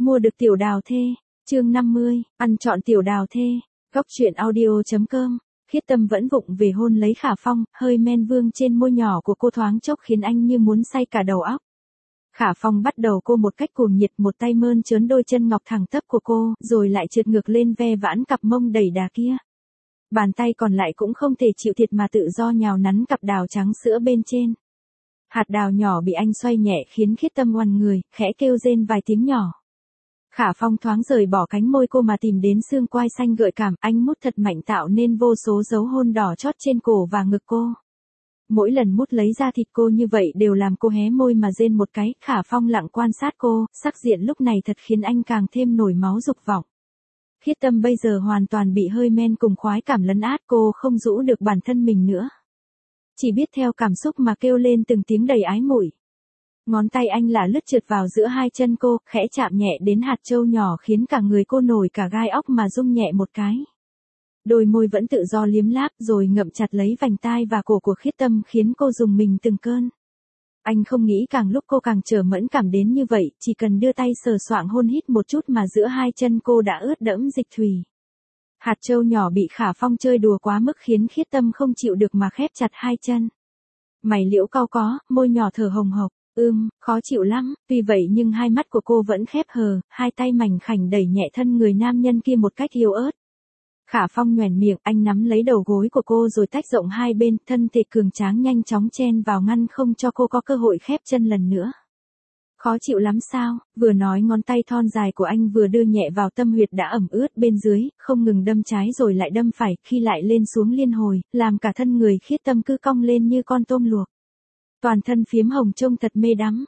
Mua được tiểu đào thê, chương 50, ăn trọn tiểu đào thê, góc truyện audio.com. Khiết Tâm vẫn vụng về hôn lấy Khả Phong, hơi men vương trên môi nhỏ của cô thoáng chốc khiến anh như muốn say cả đầu óc. Khả Phong bắt đầu cô một cách cuồng nhiệt, một tay mơn trớn đôi chân ngọc thẳng tắp của cô, rồi lại trượt ngược lên ve vãn cặp mông đầy đà kia. Bàn tay còn lại cũng không thể chịu thiệt mà tự do nhào nắn cặp đào trắng sữa bên trên. Hạt đào nhỏ bị anh xoay nhẹ khiến Khiết Tâm oằn người, khẽ kêu rên vài tiếng nhỏ. Khả Phong thoáng rời bỏ cánh môi cô mà tìm đến xương quai xanh gợi cảm, anh mút thật mạnh tạo nên vô số dấu hôn đỏ chót trên cổ và ngực cô. Mỗi lần mút lấy ra thịt cô như vậy đều làm cô hé môi mà rên một cái. Khả Phong lặng quan sát cô, sắc diện lúc này thật khiến anh càng thêm nổi máu dục vọng. Khiết Tâm bây giờ hoàn toàn bị hơi men cùng khoái cảm lấn át, cô không giữ được bản thân mình nữa. Chỉ biết theo cảm xúc mà kêu lên từng tiếng đầy ái muội. Ngón tay anh lả lướt trượt vào giữa hai chân cô, khẽ chạm nhẹ đến hạt châu nhỏ khiến cả người cô nổi cả gai óc mà rung nhẹ một cái. Đôi môi vẫn tự do liếm láp rồi ngậm chặt lấy vành tai và cổ của Khiết Tâm khiến cô rùng mình từng cơn. Anh không nghĩ càng lúc cô càng trở mẫn cảm đến như vậy, chỉ cần đưa tay sờ soạng hôn hít một chút mà giữa hai chân cô đã ướt đẫm dịch thủy. Hạt châu nhỏ bị Khả Phong chơi đùa quá mức khiến Khiết Tâm không chịu được mà khép chặt hai chân. Mày liễu cau có, môi nhỏ thở hồng hộc. Khó chịu lắm, tuy vậy nhưng hai mắt của cô vẫn khép hờ, hai tay mảnh khảnh đẩy nhẹ thân người nam nhân kia một cách yếu ớt. Khả Phong nhoẻn miệng, anh nắm lấy đầu gối của cô rồi tách rộng hai bên, thân thể cường tráng nhanh chóng chen vào ngăn không cho cô có cơ hội khép chân lần nữa. Khó chịu lắm sao? Vừa nói ngón tay thon dài của anh vừa đưa nhẹ vào tâm huyệt đã ẩm ướt bên dưới, không ngừng đâm trái rồi lại đâm phải, khi lại lên xuống liên hồi, làm cả thân người Khiết Tâm cứ cong lên như con tôm luộc. Toàn thân phiếm hồng trông thật mê đắm.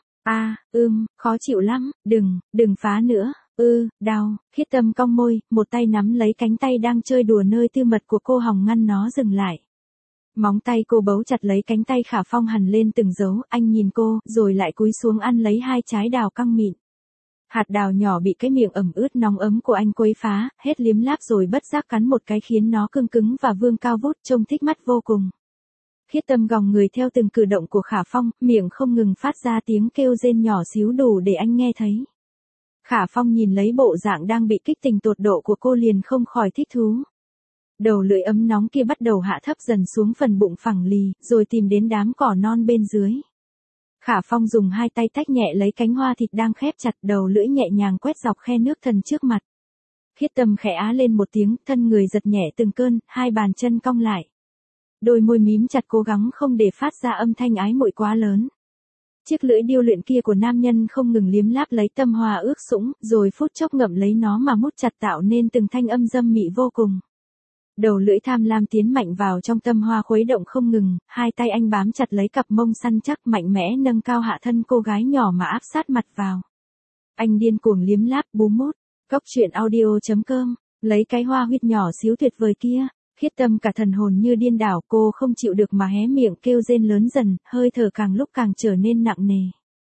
Khó chịu lắm, đừng phá nữa. Đau. Khiết Tâm cong môi, một tay nắm lấy cánh tay đang chơi đùa nơi tư mật của cô hòng ngăn nó dừng lại. Móng tay cô bấu chặt lấy cánh tay Khả Phong hằn lên từng dấu, anh nhìn cô, rồi lại cúi xuống ăn lấy hai trái đào căng mịn. Hạt đào nhỏ bị cái miệng ẩm ướt nóng ấm của anh quấy phá, hết liếm láp rồi bất giác cắn một cái khiến nó cương cứng và vương cao vút trông thích mắt vô cùng. Khiết Tâm gòng người theo từng cử động của Khả Phong, miệng không ngừng phát ra tiếng kêu rên nhỏ xíu đủ để anh nghe thấy. Khả Phong nhìn lấy bộ dạng đang bị kích tình tột độ của cô liền không khỏi thích thú. Đầu lưỡi ấm nóng kia bắt đầu hạ thấp dần xuống phần bụng phẳng lì, rồi tìm đến đám cỏ non bên dưới. Khả Phong dùng hai tay tách nhẹ lấy cánh hoa thịt đang khép chặt, đầu lưỡi nhẹ nhàng quét dọc khe nước thần trước mặt. Khiết Tâm khẽ á lên một tiếng, thân người giật nhẹ từng cơn, hai bàn chân cong lại. Đôi môi mím chặt cố gắng không để phát ra âm thanh ái muội quá lớn. Chiếc lưỡi điêu luyện kia của nam nhân không ngừng liếm láp lấy tâm hoa ước sũng, rồi phút chốc ngậm lấy nó mà mút chặt tạo nên từng thanh âm dâm mị vô cùng. Đầu lưỡi tham lam tiến mạnh vào trong tâm hoa khuấy động không ngừng, hai tay anh bám chặt lấy cặp mông săn chắc mạnh mẽ nâng cao hạ thân cô gái nhỏ mà áp sát mặt vào. Anh điên cuồng liếm láp bú mút, góc truyện audio.com, lấy cái hoa huyết nhỏ xíu tuyệt vời kia. Khiết Tâm cả thần hồn như điên đảo, cô không chịu được mà hé miệng kêu rên lớn dần, hơi thở càng lúc càng trở nên nặng nề.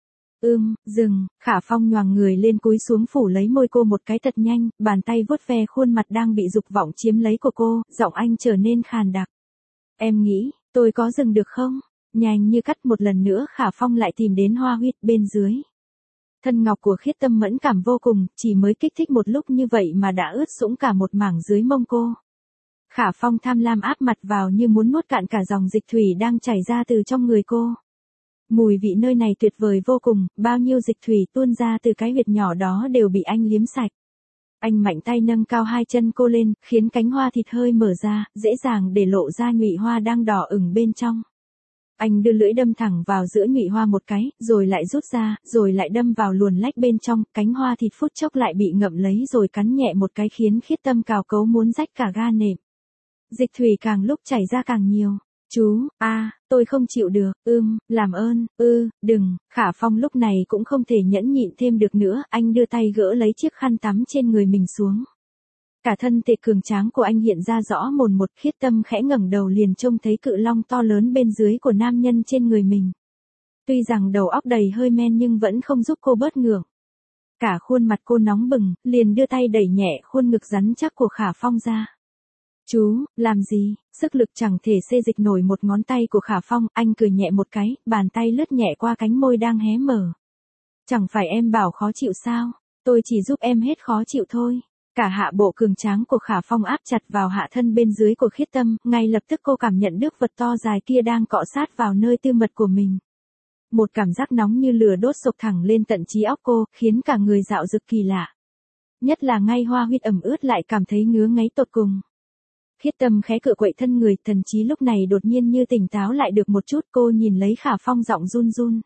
Dừng. Khả Phong nhoàng người lên cúi xuống phủ lấy môi cô một cái thật nhanh, bàn tay vuốt ve khuôn mặt đang bị dục vọng chiếm lấy của cô, giọng anh trở nên khàn đặc. Em nghĩ, tôi có dừng được không? Nhanh như cắt một lần nữa Khả Phong lại tìm đến hoa huyết bên dưới. Thân ngọc của Khiết Tâm mẫn cảm vô cùng, chỉ mới kích thích một lúc như vậy mà đã ướt sũng cả một mảng dưới mông cô. Khả Phong tham lam áp mặt vào như muốn nuốt cạn cả dòng dịch thủy đang chảy ra từ trong người cô. Mùi vị nơi này tuyệt vời vô cùng, bao nhiêu dịch thủy tuôn ra từ cái huyệt nhỏ đó đều bị anh liếm sạch. Anh mạnh tay nâng cao hai chân cô lên, khiến cánh hoa thịt hơi mở ra, dễ dàng để lộ ra nhụy hoa đang đỏ ửng bên trong. Anh đưa lưỡi đâm thẳng vào giữa nhụy hoa một cái, rồi lại rút ra, rồi lại đâm vào luồn lách bên trong, cánh hoa thịt phút chốc lại bị ngậm lấy rồi cắn nhẹ một cái khiến Khiết Tâm cào cấu muốn rách cả ga nệm. Dịch thủy càng lúc chảy ra càng nhiều. Chú, tôi không chịu được, làm ơn, đừng. Khả Phong lúc này cũng không thể nhẫn nhịn thêm được nữa, anh đưa tay gỡ lấy chiếc khăn tắm trên người mình xuống. Cả thân thể cường tráng của anh hiện ra rõ mồn một. Khiết Tâm khẽ ngẩng đầu liền trông thấy cự long to lớn bên dưới của nam nhân trên người mình. Tuy rằng đầu óc đầy hơi men nhưng vẫn không giúp cô bớt ngượng. Cả khuôn mặt cô nóng bừng, liền đưa tay đẩy nhẹ khuôn ngực rắn chắc của Khả Phong ra. Chú, làm gì? Sức lực chẳng thể xê dịch nổi một ngón tay của Khả Phong, anh cười nhẹ một cái, bàn tay lướt nhẹ qua cánh môi đang hé mở. Chẳng phải em bảo khó chịu sao? Tôi chỉ giúp em hết khó chịu thôi. Cả hạ bộ cường tráng của Khả Phong áp chặt vào hạ thân bên dưới của Khiết Tâm, ngay lập tức cô cảm nhận được vật to dài kia đang cọ sát vào nơi tư mật của mình. Một cảm giác nóng như lửa đốt sộc thẳng lên tận trí óc cô, khiến cả người dạo dực kỳ lạ. Nhất là ngay hoa huyết ẩm ướt lại cảm thấy ngứa ngáy tột cùng. Khiết Tâm khẽ cựa quậy thân người, thần trí lúc này đột nhiên như tỉnh táo lại được một chút, cô nhìn lấy Khả Phong giọng run run.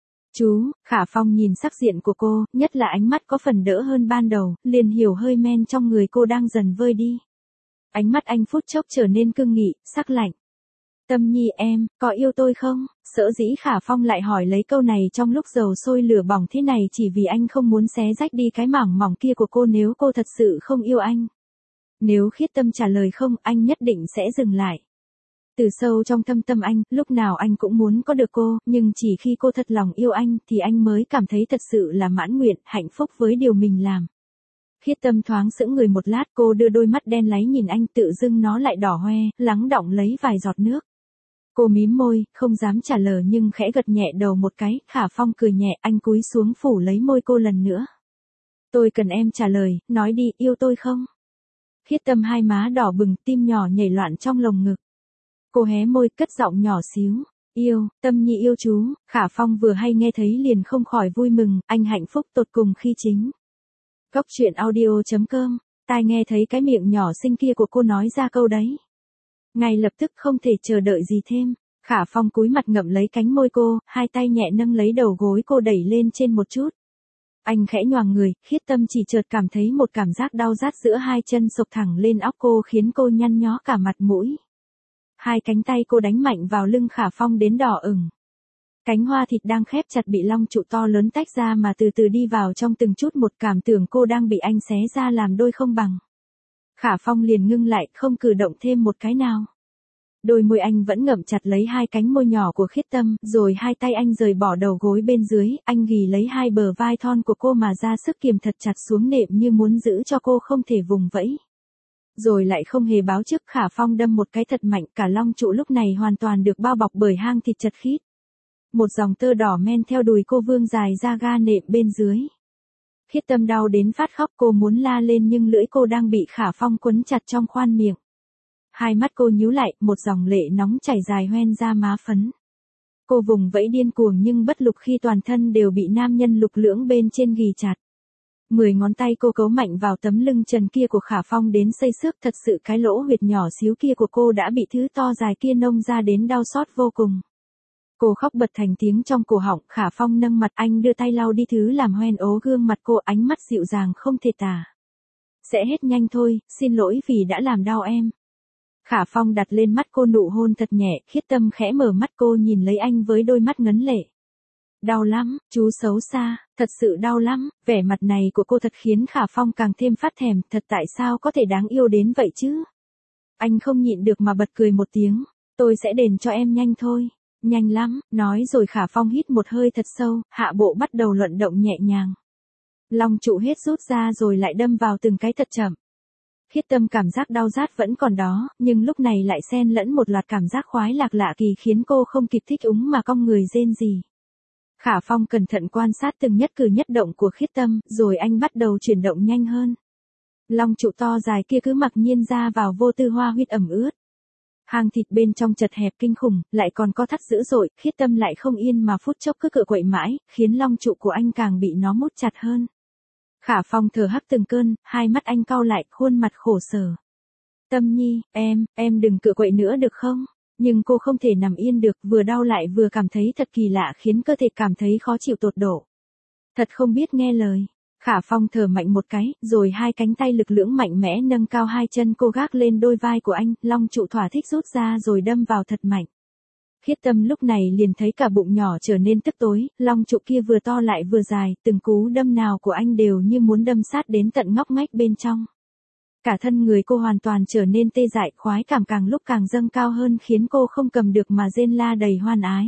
Chú, Khả Phong nhìn sắc diện của cô, nhất là ánh mắt có phần đỡ hơn ban đầu, liền hiểu hơi men trong người cô đang dần vơi đi. Ánh mắt anh phút chốc trở nên cương nghị, sắc lạnh. Tâm Nhi em, có yêu tôi không? Sở dĩ Khả Phong lại hỏi lấy câu này trong lúc dầu sôi lửa bỏng thế này chỉ vì anh không muốn xé rách đi cái mảng mỏng kia của cô nếu cô thật sự không yêu anh. Nếu Khiết Tâm trả lời không, anh nhất định sẽ dừng lại. Từ sâu trong thâm tâm anh, lúc nào anh cũng muốn có được cô, nhưng chỉ khi cô thật lòng yêu anh thì anh mới cảm thấy thật sự là mãn nguyện, hạnh phúc với điều mình làm. Khiết Tâm thoáng sững người một lát, cô đưa đôi mắt đen láy nhìn anh, tự dưng nó lại đỏ hoe, lắng đọng lấy vài giọt nước. Cô mím môi, không dám trả lời nhưng khẽ gật nhẹ đầu một cái, Khả Phong cười nhẹ, anh cúi xuống phủ lấy môi cô lần nữa. Tôi cần em trả lời, nói đi, yêu tôi không? Khiết Tâm hai má đỏ bừng, tim nhỏ nhảy loạn trong lồng ngực. Cô hé môi, cất giọng nhỏ xíu. Yêu, Tâm Nhi yêu chú. Khả Phong vừa hay nghe thấy liền không khỏi vui mừng, anh hạnh phúc tột cùng khi chính. Góc truyện audio.com, tai nghe thấy cái miệng nhỏ xinh kia của cô nói ra câu đấy. Ngay lập tức không thể chờ đợi gì thêm, Khả Phong cúi mặt ngậm lấy cánh môi cô, hai tay nhẹ nâng lấy đầu gối cô đẩy lên trên một chút. Anh khẽ nhoàng người, Khiết Tâm chỉ chợt cảm thấy một cảm giác đau rát giữa hai chân sộc thẳng lên óc cô khiến cô nhăn nhó cả mặt mũi. Hai cánh tay cô đánh mạnh vào lưng Khả Phong đến đỏ ửng. Cánh hoa thịt đang khép chặt bị long trụ to lớn tách ra mà từ từ đi vào trong từng chút một, cảm tưởng cô đang bị anh xé ra làm đôi không bằng. Khả Phong liền ngưng lại, không cử động thêm một cái nào. Đôi môi anh vẫn ngậm chặt lấy hai cánh môi nhỏ của Khiết Tâm, rồi hai tay anh rời bỏ đầu gối bên dưới, anh ghì lấy hai bờ vai thon của cô mà ra sức kiềm thật chặt xuống nệm như muốn giữ cho cô không thể vùng vẫy. Rồi lại không hề báo trước, Khả Phong đâm một cái thật mạnh, cả long trụ lúc này hoàn toàn được bao bọc bởi hang thịt chật khít. Một dòng tơ đỏ men theo đùi cô vương dài ra ga nệm bên dưới. Khiết Tâm đau đến phát khóc, cô muốn la lên nhưng lưỡi cô đang bị Khả Phong quấn chặt trong khoan miệng. Hai mắt cô nhíu lại, một dòng lệ nóng chảy dài hoen ra má phấn. Cô vùng vẫy điên cuồng nhưng bất lực khi toàn thân đều bị nam nhân lục lưỡng bên trên ghì chặt. 10 ngón tay cô cấu mạnh vào tấm lưng trần kia của Khả Phong đến xây xước, thật sự cái lỗ huyệt nhỏ xíu kia của cô đã bị thứ to dài kia nông ra đến đau xót vô cùng. Cô khóc bật thành tiếng trong cổ họng, Khả Phong nâng mặt anh đưa tay lau đi thứ làm hoen ố gương mặt cô, ánh mắt dịu dàng không thể tả. Sẽ hết nhanh thôi, xin lỗi vì đã làm đau em. Khả Phong đặt lên mắt cô nụ hôn thật nhẹ, Khiết Tâm khẽ mở mắt cô nhìn lấy anh với đôi mắt ngấn lệ. Đau lắm, chú xấu xa, thật sự đau lắm, vẻ mặt này của cô thật khiến Khả Phong càng thêm phát thèm, thật tại sao có thể đáng yêu đến vậy chứ? Anh không nhịn được mà bật cười một tiếng, tôi sẽ đền cho em nhanh thôi. Nhanh lắm, nói rồi Khả Phong hít một hơi thật sâu, hạ bộ bắt đầu luận động nhẹ nhàng. Long trụ hết rút ra rồi lại đâm vào từng cái thật chậm. Khiết Tâm cảm giác đau rát vẫn còn đó, nhưng lúc này lại xen lẫn một loạt cảm giác khoái lạc lạ kỳ khiến cô không kịp thích ứng mà cong người rên rỉ. Khả Phong cẩn thận quan sát từng nhất cử nhất động của Khiết Tâm, rồi anh bắt đầu chuyển động nhanh hơn. Long trụ to dài kia cứ mặc nhiên ra vào vô tư hoa huyết ẩm ướt. Hang thịt bên trong chật hẹp kinh khủng, lại còn có thắt dữ dội, Khiết Tâm lại không yên mà phút chốc cứ cựa quậy mãi, khiến long trụ của anh càng bị nó mút chặt hơn. Khả Phong thở hắt từng cơn, hai mắt anh cau lại, khuôn mặt khổ sở. Tâm Nhi, em đừng cựa quậy nữa được không? Nhưng cô không thể nằm yên được, vừa đau lại vừa cảm thấy thật kỳ lạ khiến cơ thể cảm thấy khó chịu tột độ. Thật không biết nghe lời. Khả Phong thở mạnh một cái, rồi hai cánh tay lực lưỡng mạnh mẽ nâng cao hai chân cô gác lên đôi vai của anh, long trụ thỏa thích rút ra rồi đâm vào thật mạnh. Khiết Tâm lúc này liền thấy cả bụng nhỏ trở nên tức tối, long trụ kia vừa to lại vừa dài, từng cú đâm nào của anh đều như muốn đâm sát đến tận ngóc ngách bên trong. Cả thân người cô hoàn toàn trở nên tê dại, khoái cảm càng lúc càng dâng cao hơn khiến cô không cầm được mà rên la đầy hoan ái.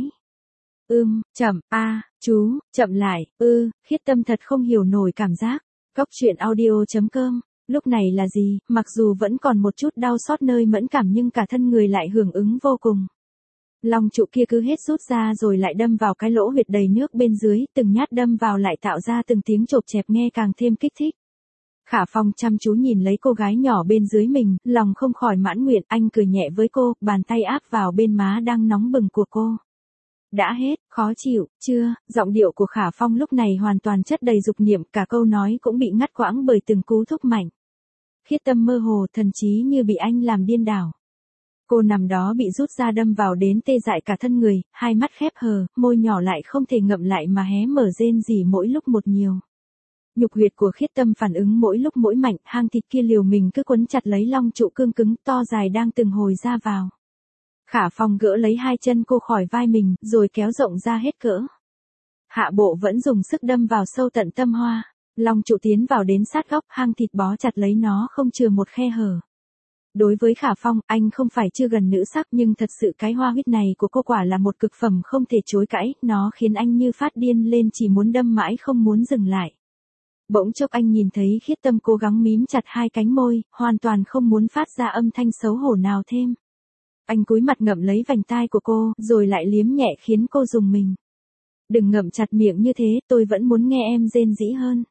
Chậm, chú, chậm lại, Khiết Tâm thật không hiểu nổi cảm giác. Góc truyện audio.com, lúc này là gì, mặc dù vẫn còn một chút đau xót nơi mẫn cảm nhưng cả thân người lại hưởng ứng vô cùng. Long trụ kia cứ hết rút ra rồi lại đâm vào cái lỗ huyệt đầy nước bên dưới, từng nhát đâm vào lại tạo ra từng tiếng chộp chẹp nghe càng thêm kích thích. Khả Phong chăm chú nhìn lấy cô gái nhỏ bên dưới mình, lòng không khỏi mãn nguyện, anh cười nhẹ với cô, bàn tay áp vào bên má đang nóng bừng của cô. Đã hết, khó chịu, chưa, giọng điệu của Khả Phong lúc này hoàn toàn chất đầy dục niệm, cả câu nói cũng bị ngắt quãng bởi từng cú thúc mạnh. Khiết Tâm mơ hồ, thần trí như bị anh làm điên đảo. Cô nằm đó bị rút ra đâm vào đến tê dại cả thân người, hai mắt khép hờ, môi nhỏ lại không thể ngậm lại mà hé mở rên rỉ mỗi lúc một nhiều. Nhục huyệt của Khiết Tâm phản ứng mỗi lúc mỗi mạnh, hang thịt kia liều mình cứ quấn chặt lấy long trụ cương cứng to dài đang từng hồi ra vào. Khả Phong gỡ lấy hai chân cô khỏi vai mình, rồi kéo rộng ra hết cỡ. Hạ bộ vẫn dùng sức đâm vào sâu tận tâm hoa. Long trụ tiến vào đến sát góc, hang thịt bó chặt lấy nó không chừa một khe hở. Đối với Khả Phong, anh không phải chưa gần nữ sắc nhưng thật sự cái hoa huyết này của cô quả là một cực phẩm không thể chối cãi, nó khiến anh như phát điên lên chỉ muốn đâm mãi không muốn dừng lại. Bỗng chốc anh nhìn thấy Khiết Tâm cố gắng mím chặt hai cánh môi, hoàn toàn không muốn phát ra âm thanh xấu hổ nào thêm. Anh cúi mặt ngậm lấy vành tai của cô, rồi lại liếm nhẹ khiến cô rùng mình. Đừng ngậm chặt miệng như thế, tôi vẫn muốn nghe em rên rỉ hơn.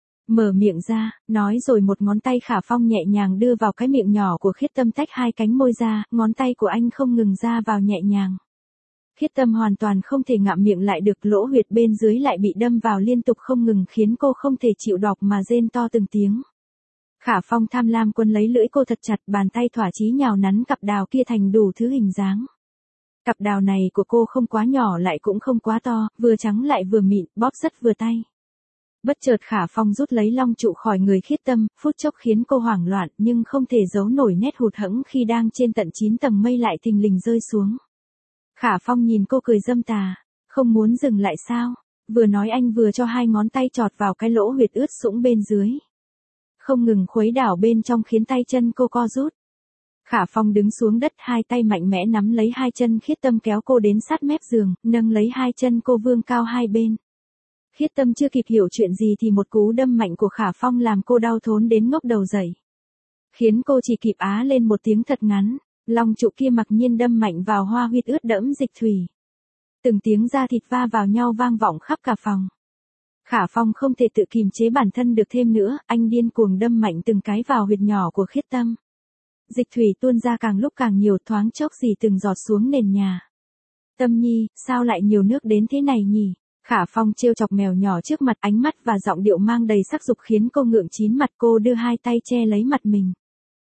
Mở miệng ra, nói rồi một ngón tay Khả Phong nhẹ nhàng đưa vào cái miệng nhỏ của Khiết Tâm tách hai cánh môi ra, ngón tay của anh không ngừng ra vào nhẹ nhàng. Khiết Tâm hoàn toàn không thể ngậm miệng lại được, lỗ huyệt bên dưới lại bị đâm vào liên tục không ngừng khiến cô không thể chịu đọc mà rên to từng tiếng. Khả Phong tham lam quấn lấy lưỡi cô thật chặt, bàn tay thỏa chí nhào nắn cặp đào kia thành đủ thứ hình dáng. Cặp đào này của cô không quá nhỏ lại cũng không quá to, vừa trắng lại vừa mịn, bóp rất vừa tay. Bất chợt Khả Phong rút lấy long trụ khỏi người Khiết Tâm, phút chốc khiến cô hoảng loạn nhưng không thể giấu nổi nét hụt hẫng khi đang trên tận 9 tầng mây lại thình lình rơi xuống. Khả Phong nhìn cô cười dâm tà, không muốn dừng lại sao? Vừa nói anh vừa cho hai ngón tay chọt vào cái lỗ huyệt ướt sũng bên dưới. Không ngừng khuấy đảo bên trong khiến tay chân cô co rút. Khả Phong đứng xuống đất, hai tay mạnh mẽ nắm lấy hai chân Khiết Tâm kéo cô đến sát mép giường, nâng lấy hai chân cô vươn cao hai bên. Khiết Tâm chưa kịp hiểu chuyện gì thì một cú đâm mạnh của Khả Phong làm cô đau thốn đến ngóc đầu dậy. Khiến cô chỉ kịp á lên một tiếng thật ngắn, long trụ kia mặc nhiên đâm mạnh vào hoa huyệt ướt đẫm dịch thủy. Từng tiếng da thịt va vào nhau vang vọng khắp cả phòng. Khả Phong không thể tự kìm chế bản thân được thêm nữa, anh điên cuồng đâm mạnh từng cái vào huyệt nhỏ của Khiết Tâm. Dịch thủy tuôn ra càng lúc càng nhiều, thoáng chốc dì từng giọt xuống nền nhà. Tâm Nhi, sao lại nhiều nước đến thế này nhỉ? Khả Phong trêu chọc mèo nhỏ trước mặt, ánh mắt và giọng điệu mang đầy sắc dục khiến cô ngượng chín mặt, cô đưa hai tay che lấy mặt mình.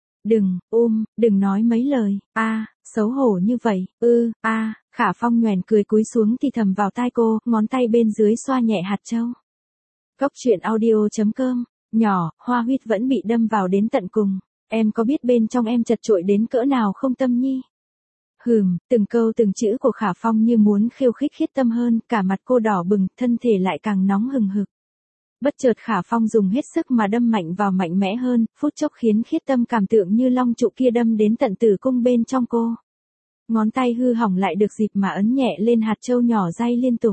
Đừng nói mấy lời, xấu hổ như vậy, Khả Phong nhoẻn cười cúi xuống thì thầm vào tai cô, ngón tay bên dưới xoa nhẹ hạt châu. Góc truyện audio.com, nhỏ, hoa huyết vẫn bị đâm vào đến tận cùng, em có biết bên trong em chật chội đến cỡ nào không Tâm Nhi? Từng câu từng chữ của Khả Phong như muốn khiêu khích Khiết Tâm hơn, cả mặt cô đỏ bừng, thân thể lại càng nóng hừng hực. Bất chợt Khả Phong dùng hết sức mà đâm mạnh vào mạnh mẽ hơn, phút chốc khiến Khiết Tâm cảm tượng như long trụ kia đâm đến tận tử cung bên trong cô. Ngón tay hư hỏng lại được dịp mà ấn nhẹ lên hạt châu nhỏ day liên tục.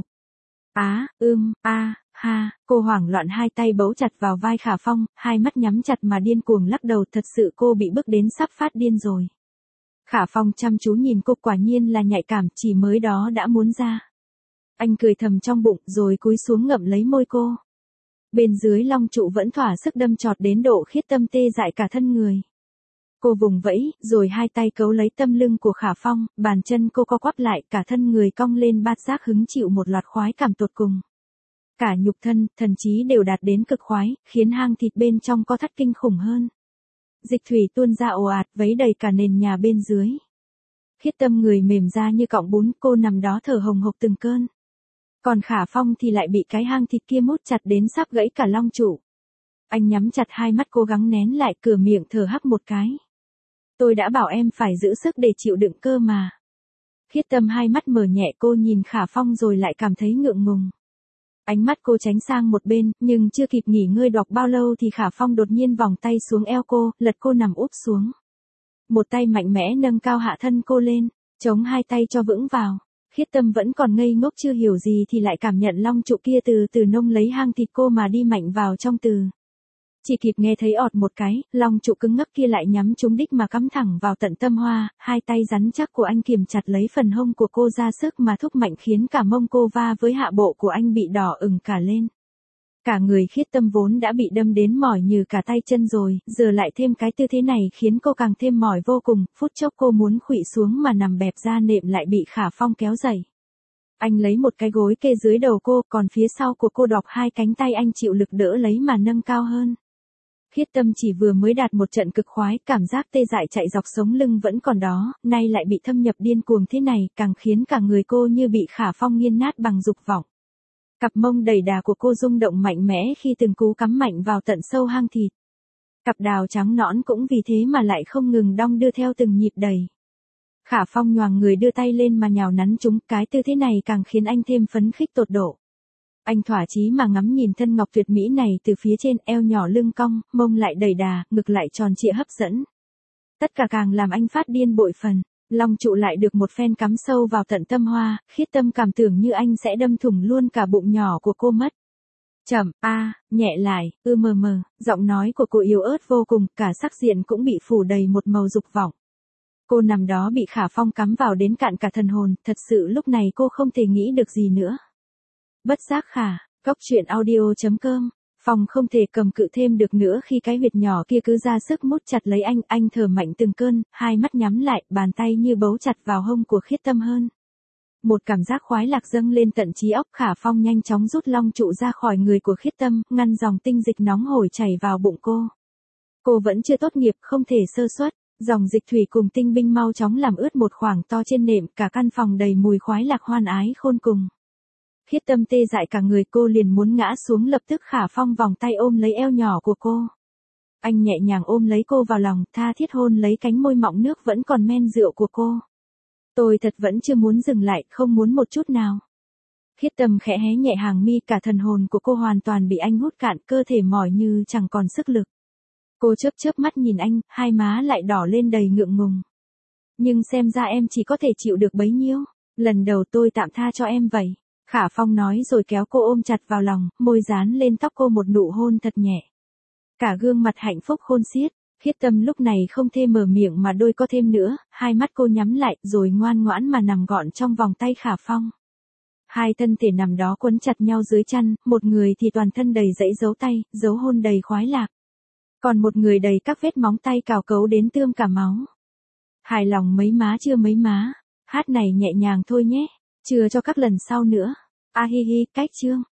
Cô hoảng loạn, hai tay bấu chặt vào vai Khả Phong, hai mắt nhắm chặt mà điên cuồng lắc đầu, thật sự cô bị bức đến sắp phát điên rồi. Khả Phong chăm chú nhìn cô, quả nhiên là nhạy cảm, chỉ mới đó đã muốn ra. Anh cười thầm trong bụng rồi cúi xuống ngậm lấy môi cô. Bên dưới long trụ vẫn thỏa sức đâm chọt đến độ Khiết Tâm tê dại cả thân người. Cô vùng vẫy, rồi hai tay cấu lấy tâm lưng của Khả Phong, bàn chân cô co quắp lại, cả thân người cong lên, bát giác hứng chịu một loạt khoái cảm tột cùng. Cả nhục thân, thần trí đều đạt đến cực khoái, khiến hang thịt bên trong co thắt kinh khủng hơn. Dịch thủy tuôn ra ồ ạt, vấy đầy cả nền nhà bên dưới. Khiết Tâm người mềm ra như cọng bún, cô nằm đó thở hồng hộc từng cơn. Còn Khả Phong thì lại bị cái hang thịt kia mút chặt đến sắp gãy cả long trụ. Anh nhắm chặt hai mắt cố gắng nén lại, cửa miệng thở hắc một cái. Tôi đã bảo em phải giữ sức để chịu đựng cơ mà. Khiết Tâm hai mắt mở nhẹ, cô nhìn Khả Phong rồi lại cảm thấy ngượng ngùng. Ánh mắt cô tránh sang một bên, nhưng chưa kịp nghỉ ngơi đọc bao lâu thì Khả Phong đột nhiên vòng tay xuống eo cô, lật cô nằm úp xuống. Một tay mạnh mẽ nâng cao hạ thân cô lên, chống hai tay cho vững vào. Khiết Tâm vẫn còn ngây ngốc chưa hiểu gì thì lại cảm nhận long trụ kia từ từ nông lấy hang thịt cô mà đi mạnh vào trong từ Chỉ kịp nghe thấy ọt một cái, long trụ cứng ngắc kia lại nhắm trúng đích mà cắm thẳng vào tận tâm hoa, hai tay rắn chắc của anh kiềm chặt lấy phần hông của cô ra sức mà thúc mạnh khiến cả mông cô va với hạ bộ của anh bị đỏ ửng cả lên. Cả người Khiết Tâm vốn đã bị đâm đến mỏi như cả tay chân rồi, giờ lại thêm cái tư thế này khiến cô càng thêm mỏi vô cùng, phút chốc cô muốn khuỵu xuống mà nằm bẹp ra nệm lại bị Khả Phong kéo dậy. Anh lấy một cái gối kê dưới đầu cô, còn phía sau của cô đọc hai cánh tay anh chịu lực đỡ lấy mà nâng cao hơn. Khiết Tâm chỉ vừa mới đạt một trận cực khoái, cảm giác tê dại chạy dọc sống lưng vẫn còn đó, nay lại bị thâm nhập điên cuồng thế này, càng khiến cả người cô như bị Khả Phong nghiền nát bằng dục vọng. Cặp mông đầy đà của cô rung động mạnh mẽ khi từng cú cắm mạnh vào tận sâu hang thịt. Cặp đào trắng nõn cũng vì thế mà lại không ngừng đong đưa theo từng nhịp đẩy. Khả Phong nhoàng người đưa tay lên mà nhào nắn chúng, cái tư thế này càng khiến anh thêm phấn khích tột độ. Anh thỏa chí mà ngắm nhìn thân ngọc tuyệt mỹ này từ phía trên, eo nhỏ lưng cong, mông lại đầy đà, ngực lại tròn trịa hấp dẫn. Tất cả càng làm anh phát điên bội phần. Long trụ lại được một phen cắm sâu vào tận tâm hoa, Khiết Tâm cảm tưởng như anh sẽ đâm thủng luôn cả bụng nhỏ của cô mất. Chậm, nhẹ lại, mờ, giọng nói của cô yếu ớt vô cùng, cả sắc diện cũng bị phủ đầy một màu dục vọng. Cô nằm đó bị Khả Phong cắm vào đến cạn cả thần hồn, thật sự lúc này cô không thể nghĩ được gì nữa. Bất giác khả, goctruyện.audio.com. Phong không thể cầm cự thêm được nữa khi cái huyệt nhỏ kia cứ ra sức mút chặt lấy anh thở mạnh từng cơn, hai mắt nhắm lại, bàn tay như bấu chặt vào hông của Khiết Tâm hơn. Một cảm giác khoái lạc dâng lên tận trí óc, Khả Phong nhanh chóng rút long trụ ra khỏi người của Khiết Tâm, ngăn dòng tinh dịch nóng hổi chảy vào bụng cô. Cô vẫn chưa tốt nghiệp, không thể sơ suất, dòng dịch thủy cùng tinh binh mau chóng làm ướt một khoảng to trên nệm, cả căn phòng đầy mùi khoái lạc hoan ái khôn cùng. Khiết Tâm tê dại cả người, cô liền muốn ngã xuống, lập tức Khả Phong vòng tay ôm lấy eo nhỏ của cô. Anh nhẹ nhàng ôm lấy cô vào lòng, tha thiết hôn lấy cánh môi mọng nước vẫn còn men rượu của cô. Tôi thật vẫn chưa muốn dừng lại, không muốn một chút nào. Khiết Tâm khẽ hé nhẹ hàng mi, cả thần hồn của cô hoàn toàn bị anh hút cạn, cơ thể mỏi như chẳng còn sức lực. Cô chớp mắt nhìn anh, hai má lại đỏ lên đầy ngượng ngùng. Nhưng xem ra em chỉ có thể chịu được bấy nhiêu, lần đầu tôi tạm tha cho em vậy. Khả Phong nói rồi kéo cô ôm chặt vào lòng, môi dán lên tóc cô một nụ hôn thật nhẹ. Cả gương mặt hạnh phúc khôn xiết, Khiết Tâm lúc này không thể mở miệng mà đôi co thêm nữa, hai mắt cô nhắm lại rồi ngoan ngoãn mà nằm gọn trong vòng tay Khả Phong. Hai thân thể nằm đó quấn chặt nhau dưới chăn, một người thì toàn thân đầy dãy dấu tay, dấu hôn đầy khoái lạc. Còn một người đầy các vết móng tay cào cấu đến tươm cả máu. Hài lòng mấy má chưa mấy má, hát này nhẹ nhàng thôi nhé, chừa cho các lần sau nữa. Hi, cách chương.